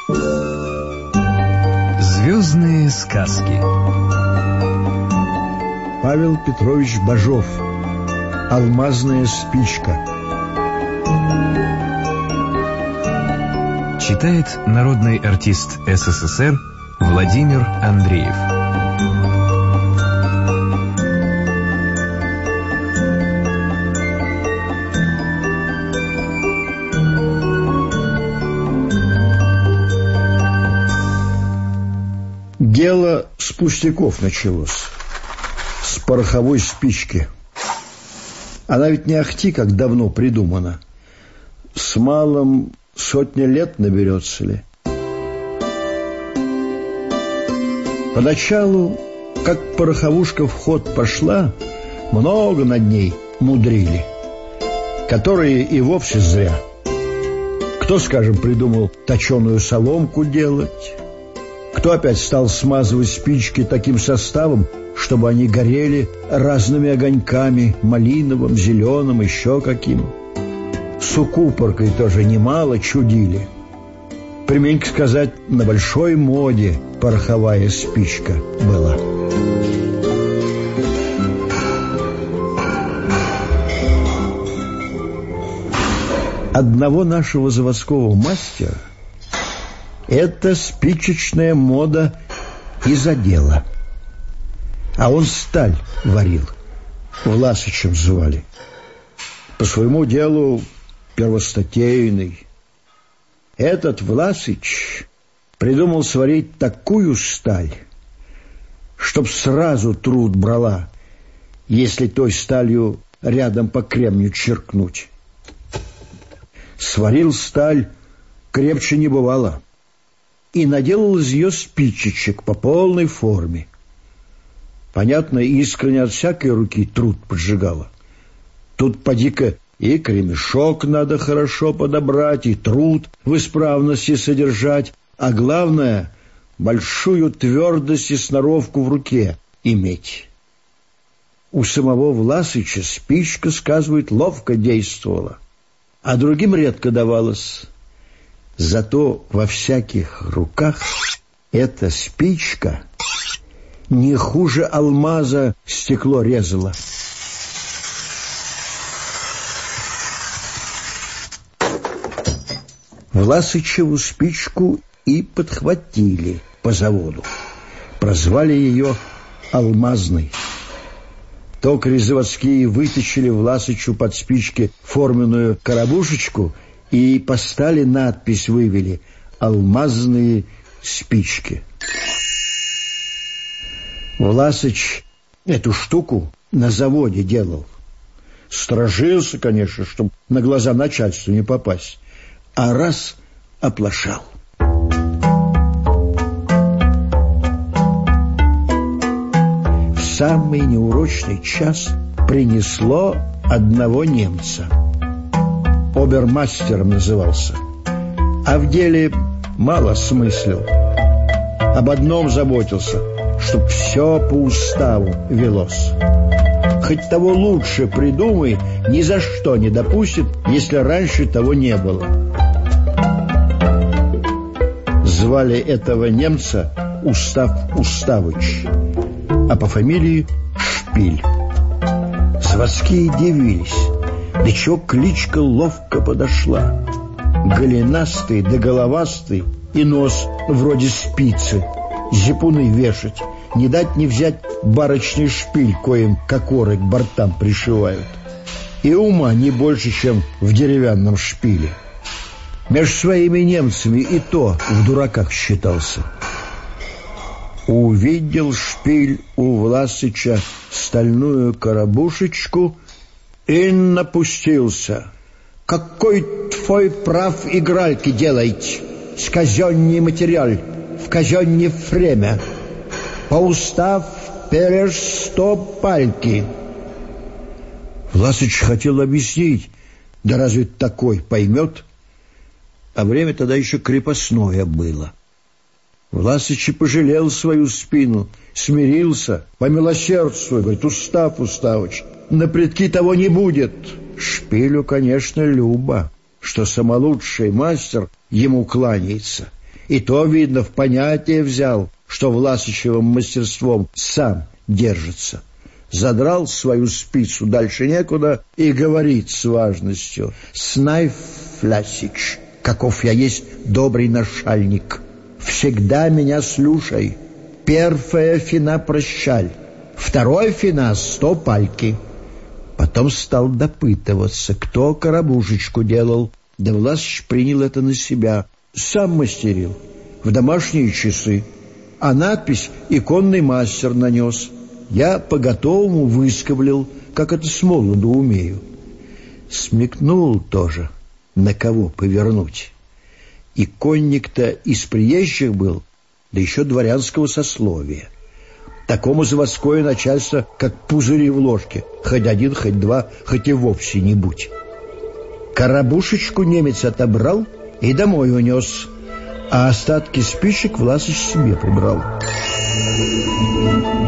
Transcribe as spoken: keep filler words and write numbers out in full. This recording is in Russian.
Звездные сказки. Павел Петрович Бажов. «Алмазная спичка». Читает народный артист СССР Владимир Андреев. Дело с пустяков началось, с пороховой спички. Она ведь не ахти, как давно придумана. С малым сотни лет наберется ли. Поначалу, как пороховушка в ход пошла, много над ней мудрили, которые и вовсе зря. Кто, скажем, придумал точеную соломку делать, кто опять стал смазывать спички таким составом, чтобы они горели разными огоньками, малиновым, зеленым, еще каким. С укупоркой тоже немало чудили. Применько сказать, на большой моде пороховая спичка была. Одного нашего заводского мастера эта спичечная мода и задела. А он сталь варил, Власычем звали. По своему делу первостатейный. Этот Власыч придумал сварить такую сталь, чтоб сразу труд брала, если той сталью рядом по кремню черкнуть. Сварил сталь, крепче не бывало, и наделал из ее спичечек по полной форме. Понятно, искренне от всякой руки труд поджигала. Тут поди-ка и кремешок надо хорошо подобрать, и труд в исправности содержать, а главное — большую твердость и сноровку в руке иметь. У самого Власыча спичка, сказывает, ловко действовала, а другим редко давалось. Зато во всяких руках эта спичка не хуже алмаза стекло резала. Власычеву спичку и подхватили по заводу. Прозвали ее «Алмазной». Токари заводские вытащили Власычу под спички форменную коробушечку и по стали надпись вывели «Алмазные спички». Власыч эту штуку на заводе делал. Сторожился, конечно, чтобы на глаза начальству не попасть, а раз оплошал. В самый неурочный час принесло одного немца. Обермастером назывался, а в деле мало смыслил. Об одном заботился, чтоб все по уставу велось. Хоть того лучше придумай, ни за что не допустит, если раньше того не было. Звали этого немца Устав Уставыч, а по фамилии Шпиль. Заводские дивились, да чего кличка ловко подошла. Голенастый да головастый, и нос вроде спицы, зипуны вешать, не дать не взять барочный шпиль, коим кокоры к бортам пришивают. И ума не больше, чем в деревянном шпиле. Меж своими немцами и то в дураках считался. Увидел Шпиль у Власыча стальную коробушечку и напустился. «Какой твой прав игральки делаете? С казенный материал, в казенне время. По устав переж сто пальки». Власыч хотел объяснить, да разве такой поймет? А время тогда еще крепостное было. Власыч и пожалел свою спину, смирился, помилосердствуй, говорит: «Устав, Уставыч, на предки того не будет». Шпилю, конечно, любо, что самолучший мастер ему кланяется, И то, видно, в понятие взял, что Власычевым мастерством сам держится. Задрал свою спицу дальше некуда и говорит с важностью: «Знай, Власич, каков я есть добрый начальник. Всегда меня слушай. Первая фина прощаль, второй фина сто пальки». Потом стал допытываться, кто коробушечку делал. Да Власыч принял это на себя. Сам мастерил, в домашние часы. А надпись иконный мастер нанес. Я по-готовому выскоблил, как это с молоду умею. Смекнул тоже, на кого повернуть. Иконник-то из приезжих был, да еще дворянского сословия. Такому заводское начальство, как пузыри в ложке, хоть один, хоть два, хоть и вовсе не будь. Коробушечку немец отобрал и домой унес, а остатки спичек Власыч себе прибрал.